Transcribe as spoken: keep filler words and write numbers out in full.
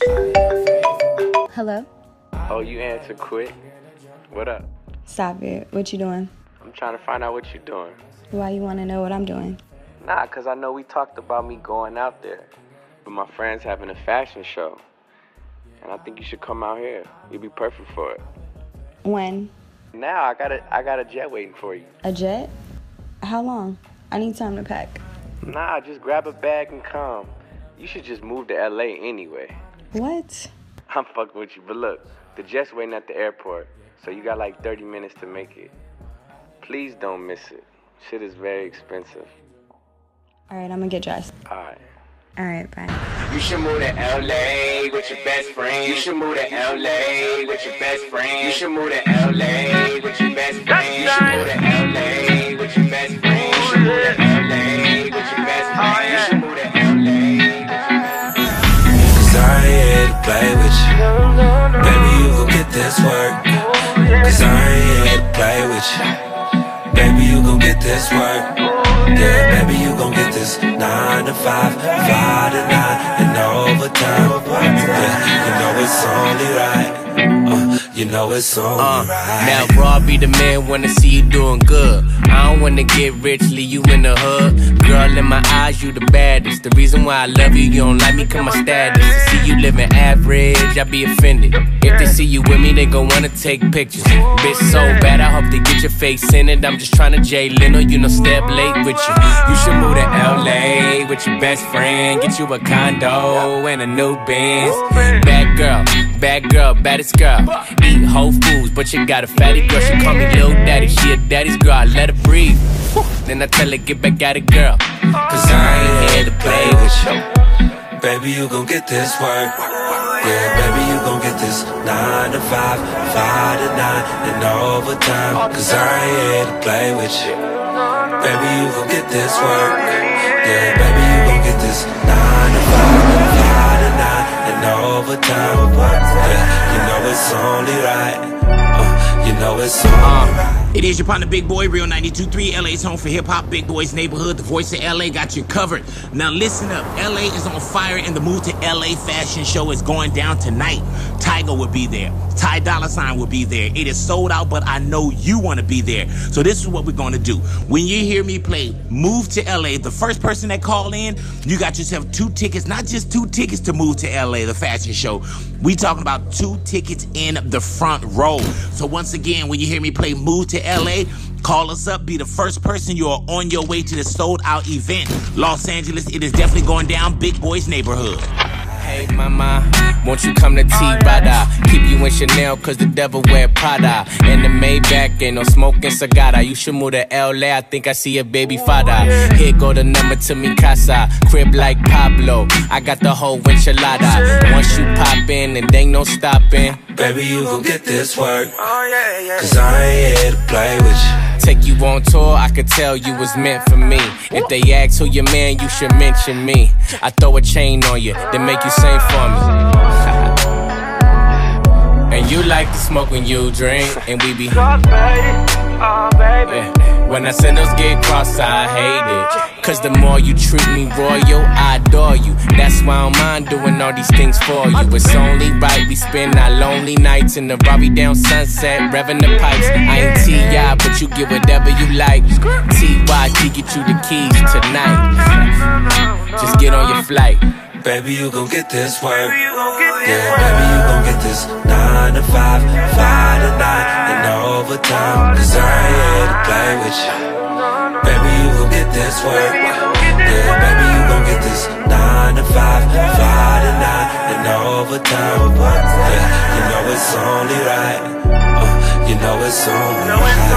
Hello? Oh, you answered quick. What up? Stop it. What you doing? I'm trying to find out what you're doing. Why you want to know what I'm doing? Nah, because I know we talked about me going out there. But my friend's having a fashion show. And I think you should come out here. You'll be perfect for it. When? Now, I got a, I got a jet waiting for you. A jet? How long? I need time to pack. Nah, just grab a bag and come. You should just move to L A anyway. What? I'm fucking with you, but look, the jet's waiting at the airport, so you got like thirty minutes to make it. Please don't miss it. Shit is very expensive. All right, I'm gonna get dressed. All right. All right, bye. You should move to L A with your best friend. You should move to L A with your best friend. You should move to L A with your best friend. You should move to L A with your best friend. You should move to L A with your best friend. You should move to L A. Cause I ain't here to play with you. Baby, you gon' get this work. Cause I ain't here to play with you. Baby, you gon' get this work. Yeah, baby, you gon' get this nine to five, five to nine, and overtime. Yeah, you know it's only right. Uh, you know it's only uh, right. Now, Raw be the man, wanna see you doing good. I don't wanna get rich, leave you in the hood. Girl, in my eyes, you the baddest. The reason why I love you, you don't like me, cause my status. To see you living average, I be offended. If they see you with me, they gon' wanna take pictures. Bitch, so bad, I hope they get your face in it. I'm just tryna Jay Leno, you know, step late with you. You should move to L A with your best friend. Get you a condo and a new Benz. Bad girl, bad girl, baddest girl. Eat Whole Foods, but you got a fatty girl. She call me Lil Daddy, she a daddy's girl. I let her breathe, then I tell her get back at it, girl. Cause I ain't here to play with you. Baby, you gon' get this work. Yeah, baby, you gon' get this nine to five, five to nine, and overtime. Cause I ain't here to play with you. Baby, you gon' get this work. Yeah, baby, you gon' get this nine to five, five to nine, and overtime. Yeah, you know it's only right. Uh, you know it's only right. It is your partner, Big Boy, Real ninety-two point three, L A's home for hip-hop, Big Boy's neighborhood. The voice of L A got you covered. Now listen up, L A is on fire and the Move to L A fashion show is going down tonight. Tyga will be there. Ty Dolla Sign will be there. It is sold out, but I know you want to be there. So this is what we're going to do. When you hear me play Move to L A, the first person that call in, you got yourself two tickets, not just two tickets to Move to L A, the fashion show. We talking about two tickets in the front row. So once again, when you hear me play Move to L A, call us up, be the first person. You are on your way to the sold out event. Los Angeles, it is definitely going down, Big Boy's neighborhood. Hey mama, won't you come to T-Rada? Keep you in Chanel cause the devil wear Prada. And the Maybach ain't no smoking cigar. You should move to L A, I think I see a baby father. Here go the number to mi casa. Crib like Pablo, I got the whole enchilada. Once you pop in and ain't no stopping. Baby, you gon' get this work. Cause I ain't here to play with you. Take you on tour, I could tell you was meant for me. If they ask who your man, you should mention me. I throw a chain on you, then make you sing for me. And you like to smoke when you drink, and we be yeah. When I send those get crossed, I hate it. Cause the more you treat me royal, I adore you. That's why I don't mind doing all these things for you. It's only right we spend our lonely nights in the Rari down Sunset, revving the pipes. I ain't T I, but you get whatever you like. T Y T get you the keys tonight. Just get on your flight. Baby, you gon' get this work. Yeah, baby, you gon' get this nine to five, five to nine, and overtime. Cause I ain't here to play with you. Baby, you gon' get this work. Yeah, baby, you gon' get this nine to five, five to nine, and overtime. Yeah, you know it's only right. Uh, you know it's only right.